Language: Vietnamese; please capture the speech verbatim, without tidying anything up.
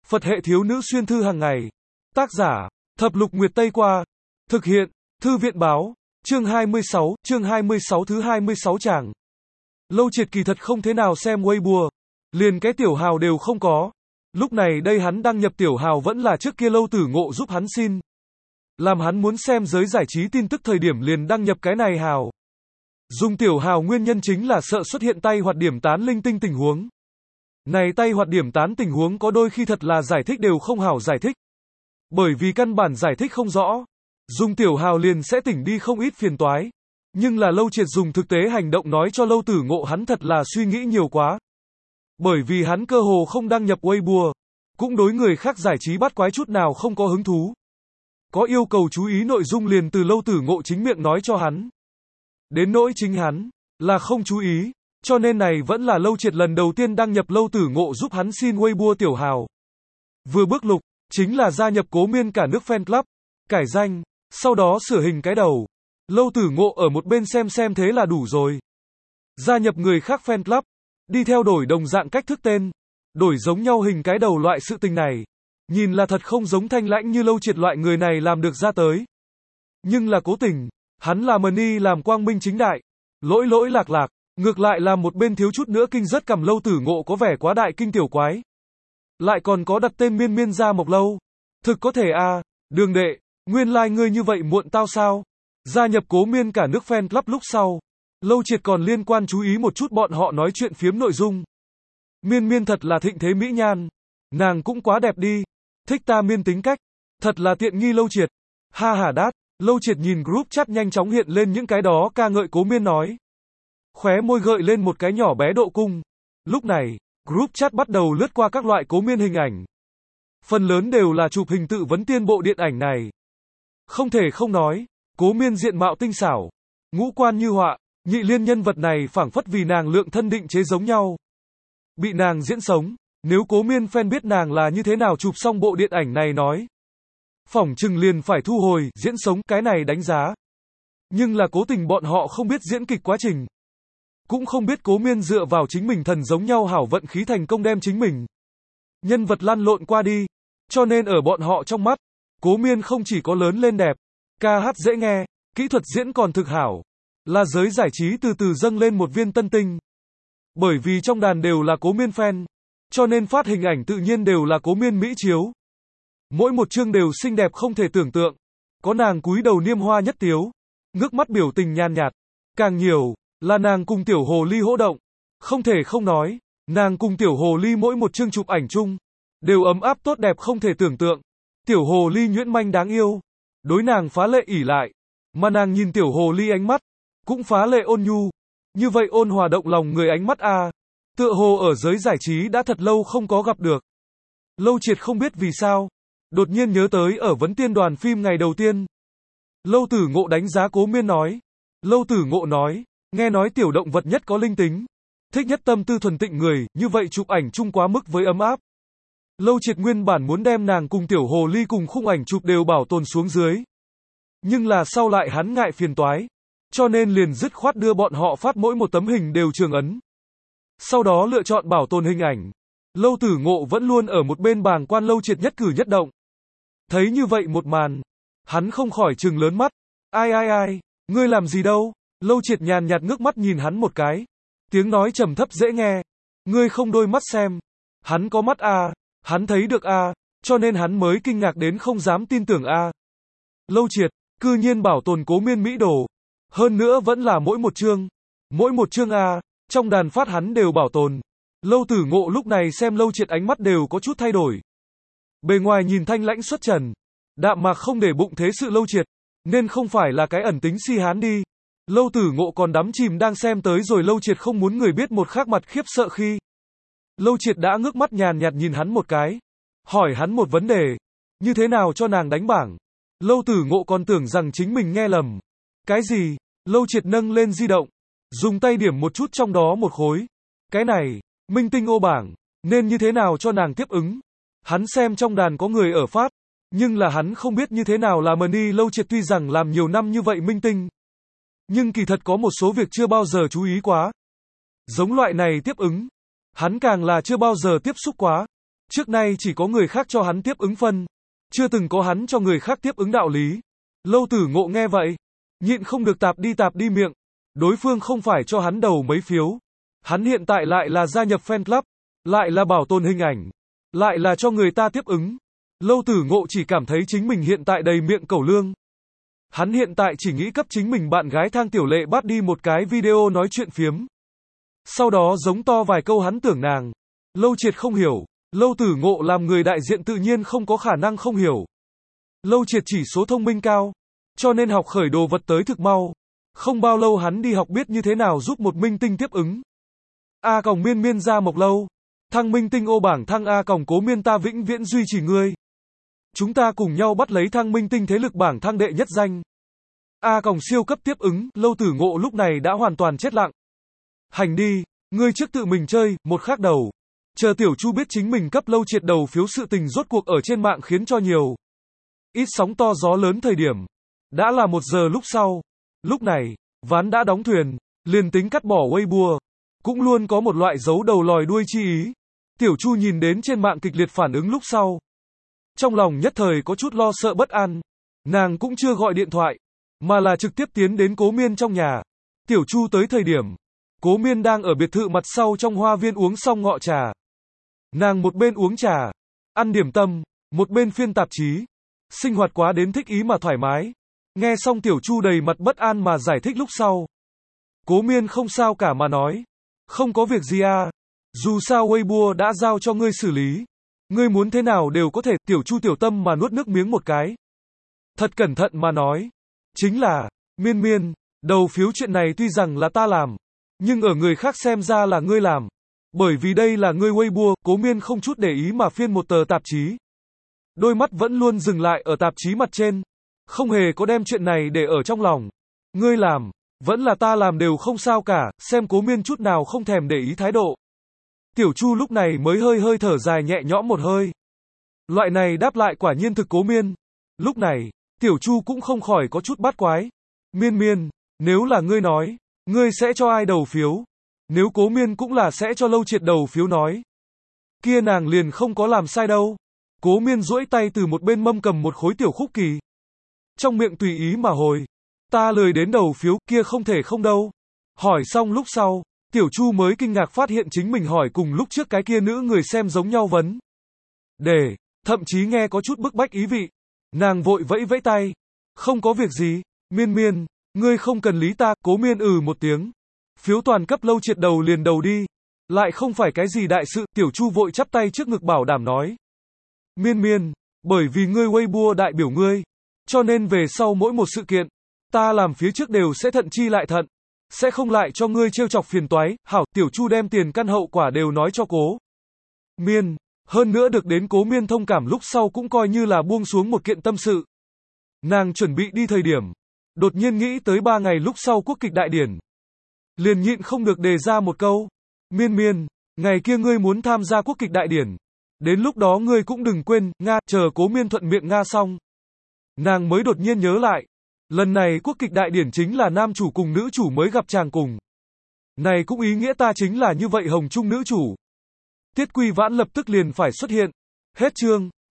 Phật hệ thiếu nữ xuyên thư hàng ngày. Tác giả, Thập Lục Nguyệt Tây Qua. Thực hiện, Thư viện báo. Chương hai mươi sáu, chương hai mươi sáu thứ hai mươi sáu chàng. Lâu Triệt kỳ thật không thế nào xem Weibo. Liền cái tiểu hào đều không có. Lúc này đây hắn đăng nhập tiểu hào vẫn là trước kia Lâu Tử Ngộ giúp hắn xin. Làm hắn muốn xem giới giải trí tin tức thời điểm liền đăng nhập cái này hào. Dùng tiểu hào nguyên nhân chính là sợ xuất hiện tay hoặc điểm tán linh tinh tình huống. Này tay hoặc điểm tán tình huống có đôi khi thật là giải thích đều không hảo giải thích. Bởi vì căn bản giải thích không rõ. Dùng tiểu hào liền sẽ tỉnh đi không ít phiền toái. Nhưng là Lâu Triệt dùng thực tế hành động nói cho Lâu Tử Ngộ hắn thật là suy nghĩ nhiều quá. Bởi vì hắn cơ hồ không đăng nhập Weibo. Cũng đối người khác giải trí bắt quái chút nào không có hứng thú. Có yêu cầu chú ý nội dung liền từ Lâu Tử Ngộ chính miệng nói cho hắn. Đến nỗi chính hắn, là không chú ý. Cho nên này vẫn là Lâu Triệt lần đầu tiên đăng nhập Lâu Tử Ngộ giúp hắn xin Weibo tiểu hào. Vừa bước lục, chính là gia nhập Cố Miên cả nước fan club, cải danh, sau đó sửa hình cái đầu. Lâu Tử Ngộ ở một bên xem xem thế là đủ rồi. Gia nhập người khác fan club, đi theo đổi đồng dạng cách thức tên, đổi giống nhau hình cái đầu loại sự tình này. Nhìn là thật không giống thanh lãnh như Lâu Triệt loại người này làm được ra tới. Nhưng là cố tình, hắn làm money làm quang minh chính đại, lỗi lỗi lạc lạc. Ngược lại làm một bên thiếu chút nữa kinh rất cầm Lâu Tử Ngộ có vẻ quá đại kinh tiểu quái. Lại còn có đặt tên miên miên ra Mộc Lâu. Thực có thể à, Đường đệ, nguyên lai like ngươi như vậy muộn tao sao? Gia nhập Cố Miên cả nước fan club lúc sau. Lâu Triệt còn liên quan chú ý một chút bọn họ nói chuyện phiếm nội dung. Miên miên thật là thịnh thế mỹ nhan. Nàng cũng quá đẹp đi. Thích ta miên tính cách. Thật là tiện nghi Lâu Triệt. Ha ha đát. Lâu Triệt nhìn group chat nhanh chóng hiện lên những cái đó ca ngợi Cố Miên nói. Khóe môi gợi lên một cái nhỏ bé độ cung. Lúc này, group chat bắt đầu lướt qua các loại Cố Miên hình ảnh. Phần lớn đều là chụp hình tự vấn tiên bộ điện ảnh này. Không thể không nói, Cố Miên diện mạo tinh xảo, ngũ quan như họa, nhị liên nhân vật này phảng phất vì nàng lượng thân định chế giống nhau. Bị nàng diễn sống, nếu Cố Miên fan biết nàng là như thế nào chụp xong bộ điện ảnh này nói. Phỏng chừng liền phải thu hồi, diễn sống cái này đánh giá. Nhưng là cố tình bọn họ không biết diễn kịch quá trình. Cũng không biết Cố Miên dựa vào chính mình thần giống nhau hảo vận khí thành công đem chính mình. Nhân vật lăn lộn qua đi. Cho nên ở bọn họ trong mắt, Cố Miên không chỉ có lớn lên đẹp, ca hát dễ nghe, kỹ thuật diễn còn thực hảo. Là giới giải trí từ từ dâng lên một viên tân tinh. Bởi vì trong đàn đều là Cố Miên fan. Cho nên phát hình ảnh tự nhiên đều là Cố Miên mỹ chiếu. Mỗi một chương đều xinh đẹp không thể tưởng tượng. Có nàng cúi đầu niêm hoa nhất tiếu. Ngước mắt biểu tình nhàn nhạt. Càng nhiều là nàng cùng tiểu hồ ly hỗ động. Không thể không nói, nàng cùng tiểu hồ ly mỗi một chương chụp ảnh chung, đều ấm áp tốt đẹp không thể tưởng tượng. Tiểu hồ ly nhuyễn manh đáng yêu, đối nàng phá lệ ỉ lại, mà nàng nhìn tiểu hồ ly ánh mắt, cũng phá lệ ôn nhu. Như vậy ôn hòa động lòng người ánh mắt a, tựa hồ ở giới giải trí đã thật lâu không có gặp được. Lâu Triệt không biết vì sao, đột nhiên nhớ tới ở vấn tiên đoàn phim ngày đầu tiên. Lâu Tử Ngộ đánh giá Cố Miên nói. Lâu Tử Ngộ nói, nghe nói tiểu động vật nhất có linh tính, thích nhất tâm tư thuần tịnh người, như vậy chụp ảnh chung quá mức với ấm áp. Lâu Triệt nguyên bản muốn đem nàng cùng tiểu hồ ly cùng khung ảnh chụp đều bảo tồn xuống dưới. Nhưng là sau lại hắn ngại phiền toái, cho nên liền dứt khoát đưa bọn họ phát mỗi một tấm hình đều trường ấn. Sau đó lựa chọn bảo tồn hình ảnh. Lâu Tử Ngộ vẫn luôn ở một bên bàng quan Lâu Triệt nhất cử nhất động. Thấy như vậy một màn, hắn không khỏi trừng lớn mắt. Ai ai ai, ngươi làm gì đâu? Lâu Triệt nhàn nhạt ngước mắt nhìn hắn một cái. Tiếng nói trầm thấp dễ nghe. Ngươi không đôi mắt xem. Hắn có mắt a, hắn thấy được a, cho nên hắn mới kinh ngạc đến không dám tin tưởng a. Lâu Triệt, cư nhiên bảo tồn Cố Miên mỹ đồ. Hơn nữa vẫn là mỗi một chương. Mỗi một chương a, trong đàn phát hắn đều bảo tồn. Lâu Tử Ngộ lúc này xem Lâu Triệt ánh mắt đều có chút thay đổi. Bề ngoài nhìn thanh lãnh xuất trần, đạm mạc không để bụng thế sự Lâu Triệt, nên không phải là cái ẩn tính si hán đi. Lâu Tử Ngộ còn đắm chìm đang xem tới rồi Lâu Triệt không muốn người biết một khác mặt khiếp sợ khi. Lâu Triệt đã ngước mắt nhàn nhạt nhìn hắn một cái. Hỏi hắn một vấn đề. Như thế nào cho nàng đánh bảng? Lâu Tử Ngộ còn tưởng rằng chính mình nghe lầm. Cái gì? Lâu Triệt nâng lên di động. Dùng tay điểm một chút trong đó một khối. Cái này, minh tinh ô bảng. Nên như thế nào cho nàng tiếp ứng? Hắn xem trong đàn có người ở phát. Nhưng là hắn không biết như thế nào là money. Lâu Triệt tuy rằng làm nhiều năm như vậy minh tinh. Nhưng kỳ thật có một số việc chưa bao giờ chú ý quá. Giống loại này tiếp ứng. Hắn càng là chưa bao giờ tiếp xúc quá. Trước nay chỉ có người khác cho hắn tiếp ứng phân, chưa từng có hắn cho người khác tiếp ứng đạo lý. Lâu Tử Ngộ nghe vậy, nhịn không được tạp đi tạp đi miệng. Đối phương không phải cho hắn đầu mấy phiếu. Hắn hiện tại lại là gia nhập fan club, lại là bảo tồn hình ảnh, lại là cho người ta tiếp ứng. Lâu Tử Ngộ chỉ cảm thấy chính mình hiện tại đầy miệng cẩu lương. Hắn hiện tại chỉ nghĩ cấp chính mình bạn gái Thang Tiểu Lệ bắt đi một cái video nói chuyện phiếm. Sau đó giống to vài câu hắn tưởng nàng. Lâu Triệt không hiểu. Lâu Tử Ngộ làm người đại diện tự nhiên không có khả năng không hiểu. Lâu Triệt chỉ số thông minh cao, cho nên học khởi đồ vật tới thực mau. Không bao lâu hắn đi học biết như thế nào giúp một minh tinh tiếp ứng. A còng miên miên ra mộc lâu. Thăng minh tinh ô bảng thăng A còng cố miên ta vĩnh viễn duy trì ngươi. Chúng ta cùng nhau bắt lấy thăng minh tinh thế lực bảng thăng đệ nhất danh. A còng siêu cấp tiếp ứng, Lâu Tử Ngộ lúc này đã hoàn toàn chết lặng. Hành đi, ngươi trước tự mình chơi, một khắc đầu. Chờ Tiểu Chu biết chính mình cấp Lâu Triệt đầu phiếu sự tình rốt cuộc ở trên mạng khiến cho nhiều ít sóng to gió lớn thời điểm. Đã là một giờ lúc sau. Lúc này, ván đã đóng thuyền, liền tính cắt bỏ Weibo, cũng luôn có một loại giấu đầu lòi đuôi chi ý. Tiểu Chu nhìn đến trên mạng kịch liệt phản ứng lúc sau. Trong lòng nhất thời có chút lo sợ bất an. Nàng cũng chưa gọi điện thoại, mà là trực tiếp tiến đến Cố Miên trong nhà. Tiểu Chu tới thời điểm, Cố Miên đang ở biệt thự mặt sau trong hoa viên uống xong ngọ trà. Nàng một bên uống trà, ăn điểm tâm, một bên phiên tạp chí. Sinh hoạt quá đến thích ý mà thoải mái. Nghe xong Tiểu Chu đầy mặt bất an mà giải thích lúc sau. Cố Miên không sao cả mà nói. Không có việc gì à. Dù sao Weibo đã giao cho ngươi xử lý. Ngươi muốn thế nào đều có thể. Tiểu Chu tiểu tâm mà nuốt nước miếng một cái. Thật cẩn thận mà nói. Chính là, Miên Miên, đầu phiếu chuyện này tuy rằng là ta làm, nhưng ở người khác xem ra là ngươi làm. Bởi vì đây là ngươi Weibo. Cố Miên không chút để ý mà phiên một tờ tạp chí. Đôi mắt vẫn luôn dừng lại ở tạp chí mặt trên. Không hề có đem chuyện này để ở trong lòng. Ngươi làm, vẫn là ta làm đều không sao cả. Xem Cố Miên chút nào không thèm để ý thái độ. Tiểu Chu lúc này mới hơi hơi thở dài nhẹ nhõm một hơi. Loại này đáp lại quả nhiên thực Cố Miên. Lúc này, Tiểu Chu cũng không khỏi có chút bát quái. Miên Miên, nếu là ngươi nói, ngươi sẽ cho ai đầu phiếu? Nếu Cố Miên cũng là sẽ cho Lâu Triệt đầu phiếu nói, kia nàng liền không có làm sai đâu. Cố Miên duỗi tay từ một bên mâm cầm một khối tiểu khúc kỳ. Trong miệng tùy ý mà hồi. Ta lười đến đầu phiếu, kia không thể không đâu. Hỏi xong lúc sau, Tiểu Chu mới kinh ngạc phát hiện chính mình hỏi cùng lúc trước cái kia nữ người xem giống nhau vấn đề, thậm chí nghe có chút bức bách ý vị. Nàng vội vẫy vẫy tay. Không có việc gì, Miên Miên, ngươi không cần lý ta. Cố Miên ừ một tiếng. Phiếu toàn cấp Lâu Triệt đầu liền đầu đi. Lại không phải cái gì đại sự. Tiểu Chu vội chắp tay trước ngực bảo đảm nói. Miên Miên, bởi vì ngươi Weibo đại biểu ngươi, cho nên về sau mỗi một sự kiện, ta làm phía trước đều sẽ thận chi lại thận, sẽ không lại cho ngươi trêu chọc phiền toái. Hảo. Tiểu Chu đem tiền căn hậu quả đều nói cho Cố Miên, hơn nữa được đến Cố Miên thông cảm lúc sau cũng coi như là buông xuống một kiện tâm sự. Nàng chuẩn bị đi thời điểm, đột nhiên nghĩ tới ba ngày lúc sau quốc kịch đại điển, liền nhịn không được đề ra một câu. Miên Miên, ngày kia ngươi muốn tham gia quốc kịch đại điển, đến lúc đó ngươi cũng đừng quên, Nga. Chờ Cố Miên thuận miệng Nga xong, nàng mới đột nhiên nhớ lại, lần này quốc kịch đại điển chính là nam chủ cùng nữ chủ mới gặp chàng cùng. Này cũng ý nghĩa ta chính là như vậy hồng trung nữ chủ. Tiết Quy Vãn lập tức liền phải xuất hiện. Hết chương.